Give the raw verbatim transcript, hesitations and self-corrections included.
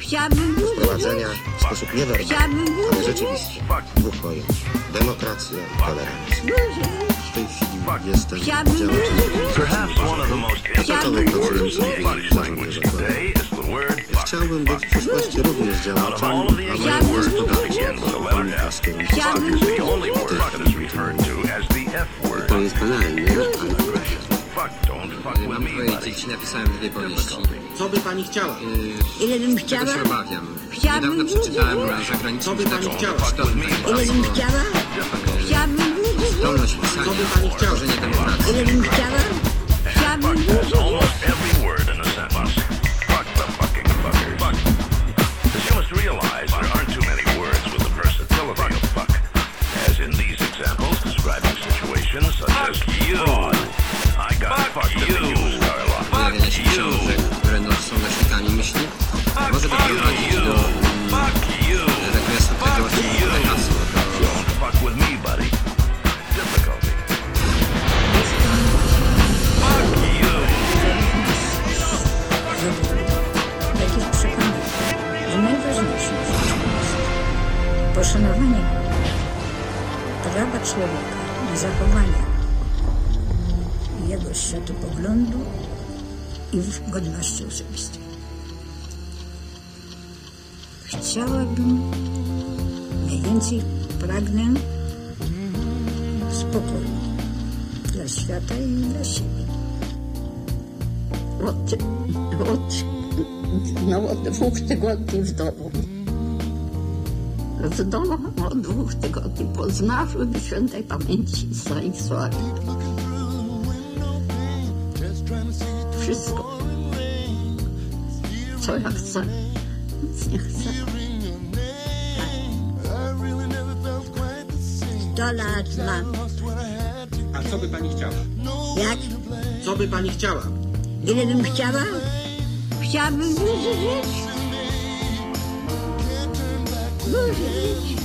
Chciałabym wprowadzenia w sposób niewerbalny, ale rzeczywiście dwóch pojęć: demokracja i tolerancja. W tej chwili jestem działaczem otoczony konferencjami zarządu zakładu. Chciałbym być w przyszłości również działaczem, a moim gospodarczym politycznym. To jest banalne, ale mam powiedzieć, napisałem dwie powieści. Co by pani chciała? Yy, Ile bym chciała? Czego się obawiam? Chciałabym Niedawno przeczytałem zagraniczny Co by pani chciała? Ile bym chciała? Chciałabym zdolność pisania, Co by pani chciała? tworzenie demokracji. Ile bym chciała? Chciałabym Pojawienia się książek, które są nośnikami myśli, może doprowadzić do regresu tego, o czym mówię hasło. takich przekonań, że najważniejszym jest poszanowanie prawa człowieka i zachowania jego światopoglądu i w godności osobistej. Chciałabym, mniej więcej pragnę spokoju dla świata i dla siebie. Od, od, no, od dwóch tygodni w domu. W domu od dwóch tygodni pod zmarłym świętej pamięci Stanisławie. Wszystko, co ja chcę, nic nie chcę. sto lat mam. A co by pani chciała? Jak? Co by pani chciała? Ile bym chciała? Chciałabym dużo żyć. Dużo żyć.